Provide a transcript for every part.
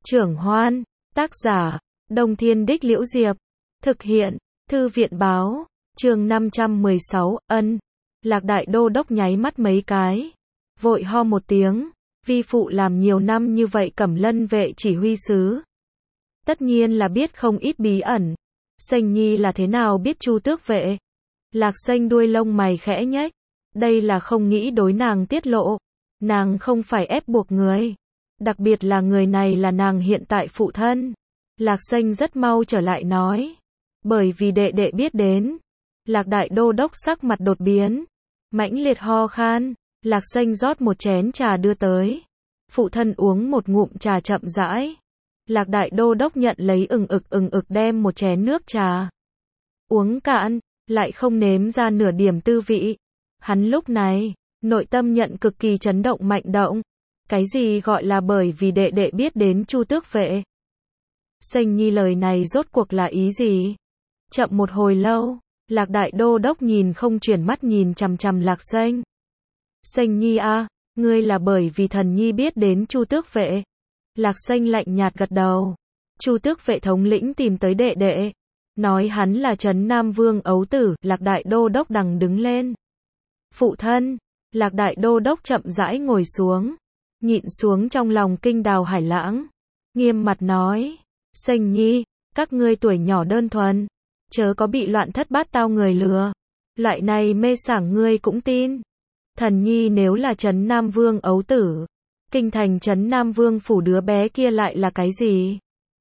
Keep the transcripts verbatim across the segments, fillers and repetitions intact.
Trưởng Hoan, tác giả, Đông Thiên Đích Liễu Diệp, thực hiện, Thư viện Báo, chương năm trăm mười sáu, ân. Lạc Đại Đô Đốc nháy mắt mấy cái, vội ho một tiếng, vi phụ làm nhiều năm như vậy Cẩm Lân vệ chỉ huy sứ. Tất nhiên là biết không ít bí ẩn. Sanh Nhi là thế nào biết Chu Tước vệ? Lạc Sanh đuôi lông mày khẽ nhếch, đây là không nghĩ đối nàng tiết lộ. Nàng không phải ép buộc người. Đặc biệt là người này là nàng hiện tại phụ thân. Lạc Sanh rất mau trở lại nói. Bởi vì đệ đệ biết đến. Lạc Đại Đô Đốc sắc mặt đột biến. Mãnh liệt ho khan. Lạc Sanh rót một chén trà đưa tới. Phụ thân uống một ngụm trà chậm rãi. Lạc Đại Đô Đốc nhận lấy ừng ực ừng ực đem một chén nước trà. Uống cạn, lại không nếm ra nửa điểm tư vị. Hắn lúc này, nội tâm nhận cực kỳ chấn động mạnh động. Cái gì gọi là bởi vì đệ đệ biết đến Chu Tước vệ? Sanh Nhi lời này rốt cuộc là ý gì? Chậm một hồi lâu, Lạc Đại Đô Đốc nhìn không chuyển mắt nhìn chằm chằm Lạc Sanh. Sanh Nhi a, ngươi là bởi vì thần nhi biết đến Chu Tước vệ. Lạc Sanh lạnh nhạt gật đầu. Chu Tước vệ thống lĩnh tìm tới đệ đệ, nói hắn là Trấn Nam Vương ấu tử. Lạc Đại Đô Đốc đằng đứng lên. Phụ thân. Lạc Đại Đô Đốc chậm rãi ngồi xuống, nhịn xuống trong lòng kinh đào hải lãng, nghiêm mặt nói, Sanh Nhi, các ngươi tuổi nhỏ đơn thuần, chớ có bị loạn thất bát tao người lừa, loại này mê sảng ngươi cũng tin. Thần nhi nếu là Trấn Nam Vương ấu tử, kinh thành Trấn Nam Vương phủ đứa bé kia lại là cái gì?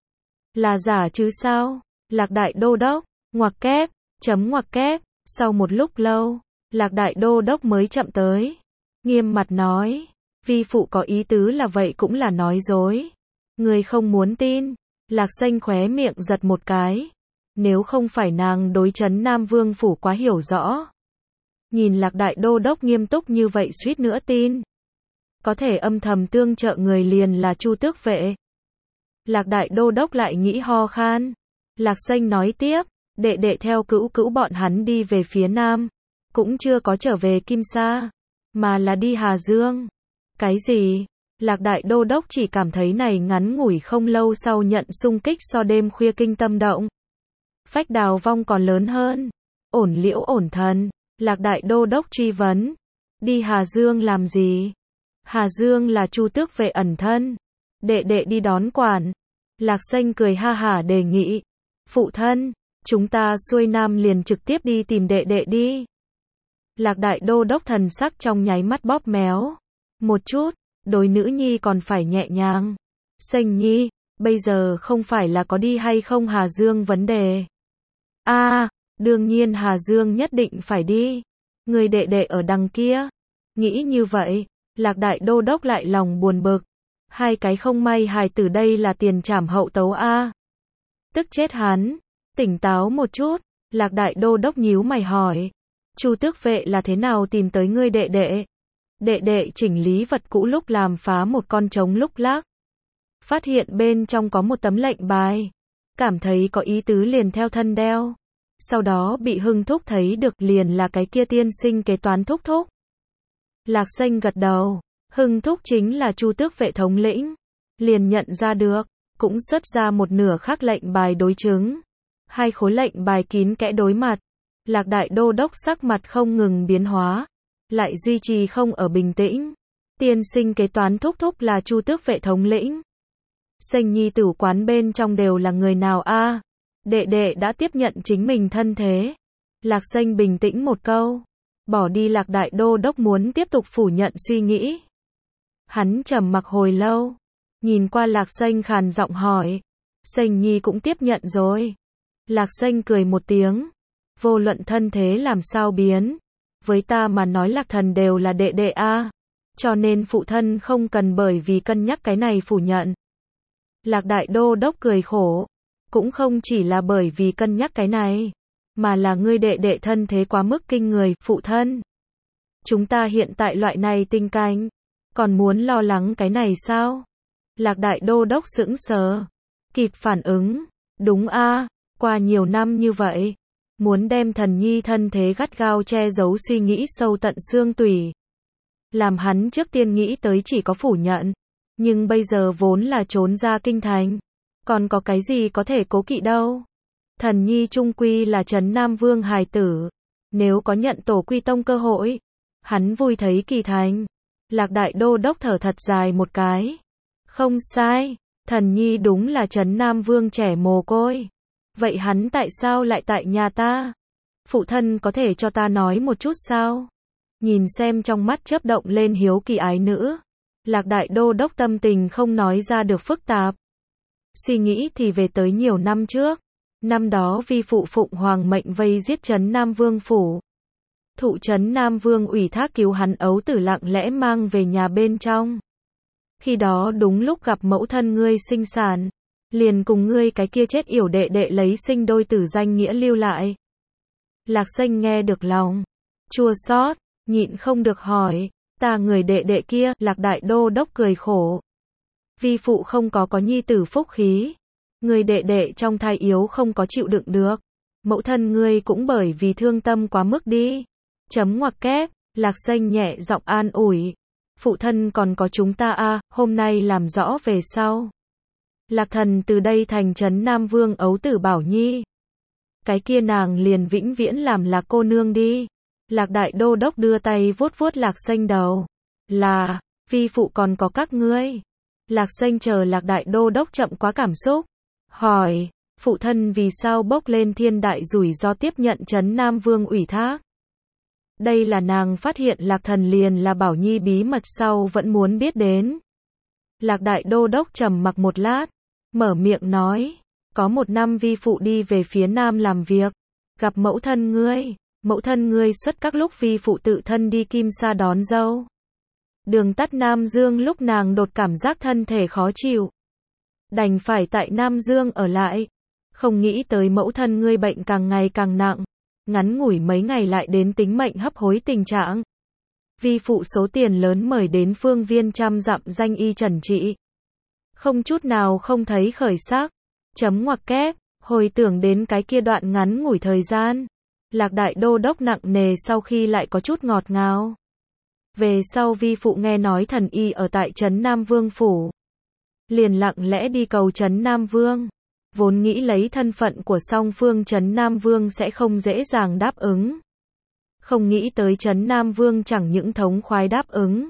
Là giả chứ sao? Lạc Đại Đô Đốc, ngoặc kép, chấm ngoặc kép, sau một lúc lâu, Lạc Đại Đô Đốc mới chậm tới, nghiêm mặt nói, vi phụ có ý tứ là vậy cũng là nói dối. Người không muốn tin. Lạc Sanh khóe miệng giật một cái. Nếu không phải nàng đối Trấn Nam Vương phủ quá hiểu rõ. Nhìn Lạc Đại Đô Đốc nghiêm túc như vậy suýt nữa tin. Có thể âm thầm tương trợ người liền là Chu Tước vệ. Lạc Đại Đô Đốc lại nghĩ ho khan. Lạc Sanh nói tiếp, đệ đệ theo cữu cữu bọn hắn đi về phía Nam. Cũng chưa có trở về Kim Sa, mà là đi Hà Dương. Cái gì? Lạc Đại Đô Đốc chỉ cảm thấy này ngắn ngủi không lâu sau nhận xung kích so đêm khuya kinh tâm động. Phách đào vong còn lớn hơn. Ổn liễu ổn thần. Lạc Đại Đô Đốc truy vấn. Đi Hà Dương làm gì? Hà Dương là Chu Tước vệ ẩn thân. Đệ đệ đi đón quản. Lạc Sanh cười ha hả đề nghị. Phụ thân, chúng ta xuôi Nam liền trực tiếp đi tìm đệ đệ đi. Lạc Đại Đô Đốc thần sắc trong nháy mắt bóp méo. Một chút, đối nữ nhi còn phải nhẹ nhàng. Sanh Nhi, bây giờ không phải là có đi hay không Hà Dương vấn đề. A, à, đương nhiên Hà Dương nhất định phải đi. Người đệ đệ ở đằng kia. Nghĩ như vậy, Lạc Đại Đô Đốc lại lòng buồn bực. Hai cái không may hài tử đây là tiền trảm hậu tấu a. À. Tức chết hắn. Tỉnh táo một chút, Lạc Đại Đô Đốc nhíu mày hỏi. Chu Tước vệ là thế nào tìm tới ngươi đệ đệ? Đệ đệ chỉnh lý vật cũ lúc làm phá một con trống lúc lác. Phát hiện bên trong có một tấm lệnh bài. Cảm thấy có ý tứ liền theo thân đeo. Sau đó bị Hưng Thúc thấy được liền là cái kia tiên sinh kế toán Thúc Thúc. Lạc Sanh gật đầu. Hưng Thúc chính là Chu Tước vệ thống lĩnh. Liền nhận ra được. Cũng xuất ra một nửa khác lệnh bài đối chứng. Hai khối lệnh bài kín kẽ đối mặt. Lạc Đại Đô Đốc sắc mặt không ngừng biến hóa. Lại duy trì không ở bình tĩnh. Tiên sinh kế toán Thúc Thúc là Chu Tước vệ thống lĩnh. Sanh Nhi tử quán bên trong đều là người nào a? À? Đệ đệ đã tiếp nhận chính mình thân thế. Lạc Sanh bình tĩnh một câu. Bỏ đi Lạc Đại Đô Đốc muốn tiếp tục phủ nhận suy nghĩ. Hắn trầm mặc hồi lâu. Nhìn qua Lạc Sanh khàn giọng hỏi. Sanh Nhi cũng tiếp nhận rồi. Lạc Sanh cười một tiếng. Vô luận thân thế làm sao biến. Với ta mà nói Lạc thần đều là đệ đệ a. À. Cho nên phụ thân không cần bởi vì cân nhắc cái này phủ nhận. Lạc Đại Đô Đốc cười khổ. Cũng không chỉ là bởi vì cân nhắc cái này. Mà là ngươi đệ đệ thân thế quá mức kinh người, phụ thân. Chúng ta hiện tại loại này tình cảnh. Còn muốn lo lắng cái này sao? Lạc Đại Đô Đốc sững sờ. Kịp phản ứng. Đúng a, à, qua nhiều năm như vậy. Muốn đem thần nhi thân thế gắt gao che giấu suy nghĩ sâu tận xương tủy. Làm hắn trước tiên nghĩ tới chỉ có phủ nhận. Nhưng bây giờ vốn là trốn ra kinh thành. Còn có cái gì có thể cố kỵ đâu. Thần nhi trung quy là Trấn Nam Vương hài tử. Nếu có nhận tổ quy tông cơ hội, hắn vui thấy kỳ thành. Lạc Đại Đô Đốc thở thật dài một cái. Không sai, thần nhi đúng là Trấn Nam Vương trẻ mồ côi. Vậy hắn tại sao lại tại nhà ta? Phụ thân có thể cho ta nói một chút sao? Nhìn xem trong mắt chớp động lên hiếu kỳ ái nữ. Lạc Đại Đô Đốc tâm tình không nói ra được phức tạp. Suy nghĩ thì về tới nhiều năm trước. Năm đó vi phụ Phụng Hoàng mệnh vây giết Trấn Nam Vương phủ. Thụ Trấn Nam Vương ủy thác cứu hắn ấu tử lặng lẽ mang về nhà bên trong. Khi đó đúng lúc gặp mẫu thân ngươi sinh sản. Liền cùng ngươi cái kia chết yểu đệ đệ lấy sinh đôi tử danh nghĩa lưu lại. Lạc Xanh nghe được lòng chua xót, nhịn không được hỏi, ta người đệ đệ kia, Lạc Đại Đô Đốc cười khổ. Vi phụ không có có nhi tử phúc khí. Người đệ đệ trong thai yếu không có chịu đựng được. Mẫu thân ngươi cũng bởi vì thương tâm quá mức đi. Chấm ngoặc kép, Lạc Xanh nhẹ giọng an ủi. Phụ thân còn có chúng ta a, à, hôm nay làm rõ về sau. Lạc thần từ đây thành Trấn Nam Vương ấu tử Bảo Nhi. Cái kia nàng liền vĩnh viễn làm Lạc cô nương đi. Lạc Đại Đô Đốc đưa tay vuốt vuốt Lạc Xanh đầu. Là, vi phụ còn có các ngươi. Lạc Xanh chờ Lạc Đại Đô Đốc chậm quá cảm xúc. Hỏi, phụ thân vì sao bốc lên thiên đại rủi ro tiếp nhận Trấn Nam Vương ủy thác? Đây là nàng phát hiện Lạc thần liền là Bảo Nhi bí mật sau vẫn muốn biết đến. Lạc Đại Đô Đốc trầm mặc một lát, mở miệng nói, có một năm vi phụ đi về phía nam làm việc, gặp mẫu thân ngươi, mẫu thân ngươi xuất các lúc vi phụ tự thân đi Kim Sa đón dâu. Đường tắt Nam Dương lúc nàng đột cảm giác thân thể khó chịu. Đành phải tại Nam Dương ở lại. Không nghĩ tới mẫu thân ngươi bệnh càng ngày càng nặng. Ngắn ngủi mấy ngày lại đến tính mệnh hấp hối tình trạng. Vi phụ số tiền lớn mời đến phương viên trăm dặm danh y trần trị. Không chút nào không thấy khởi sắc. Chấm ngoặc kép, hồi tưởng đến cái kia đoạn ngắn ngủi thời gian. Lạc Đại Đô Đốc nặng nề sau khi lại có chút ngọt ngào. Về sau vi phụ nghe nói thần y ở tại Trấn Nam Vương phủ. Liền lặng lẽ đi cầu Trấn Nam Vương. Vốn nghĩ lấy thân phận của song phương Trấn Nam Vương sẽ không dễ dàng đáp ứng. Không nghĩ tới Trấn Nam Vương chẳng những thống khoái đáp ứng.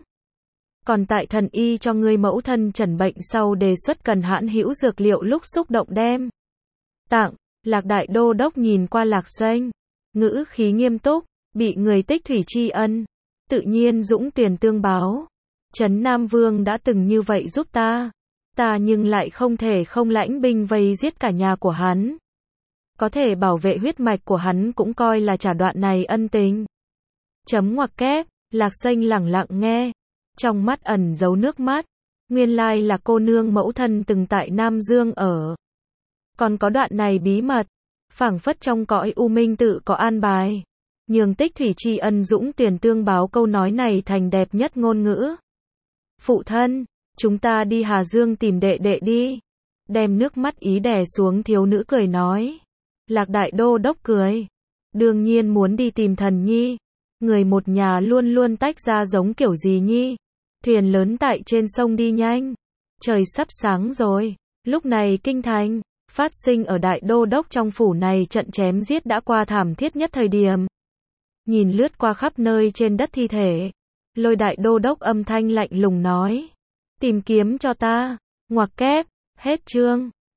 Còn tại thần y cho ngươi mẫu thân trần bệnh sau đề xuất cần hãn hữu dược liệu lúc xúc động đem. Tặng, Lạc Đại Đô Đốc nhìn qua Lạc Xanh. Ngữ khí nghiêm túc, bị người tích thủy tri ân. Tự nhiên dũng tiền tương báo. Trấn Nam Vương đã từng như vậy giúp ta. Ta nhưng lại không thể không lãnh binh vây giết cả nhà của hắn. Có thể bảo vệ huyết mạch của hắn cũng coi là trả đoạn này ân tình. Chấm ngoặc kép, Lạc Xanh lẳng lặng nghe. Trong mắt ẩn giấu nước mắt. Nguyên lai là cô nương mẫu thân từng tại Nam Dương ở. Còn có đoạn này bí mật. Phảng phất trong cõi u minh tự có an bài. Nhường tích thủy tri ân dũng tiền tương báo câu nói này thành đẹp nhất ngôn ngữ. Phụ thân, chúng ta đi Hà Dương tìm đệ đệ đi. Đem nước mắt ý đè xuống thiếu nữ cười nói. Lạc Đại Đô Đốc cười. Đương nhiên muốn đi tìm thần nhi. Người một nhà luôn luôn tách ra giống kiểu gì nhi. Thuyền lớn tại trên sông đi nhanh. Trời sắp sáng rồi. Lúc này kinh thành, phát sinh ở Đại Đô Đốc trong phủ này trận chém giết đã qua thảm thiết nhất thời điểm. Nhìn lướt qua khắp nơi trên đất thi thể. Lôi Đại Đô Đốc âm thanh lạnh lùng nói. Tìm kiếm cho ta. Ngoặc kép, hết chương.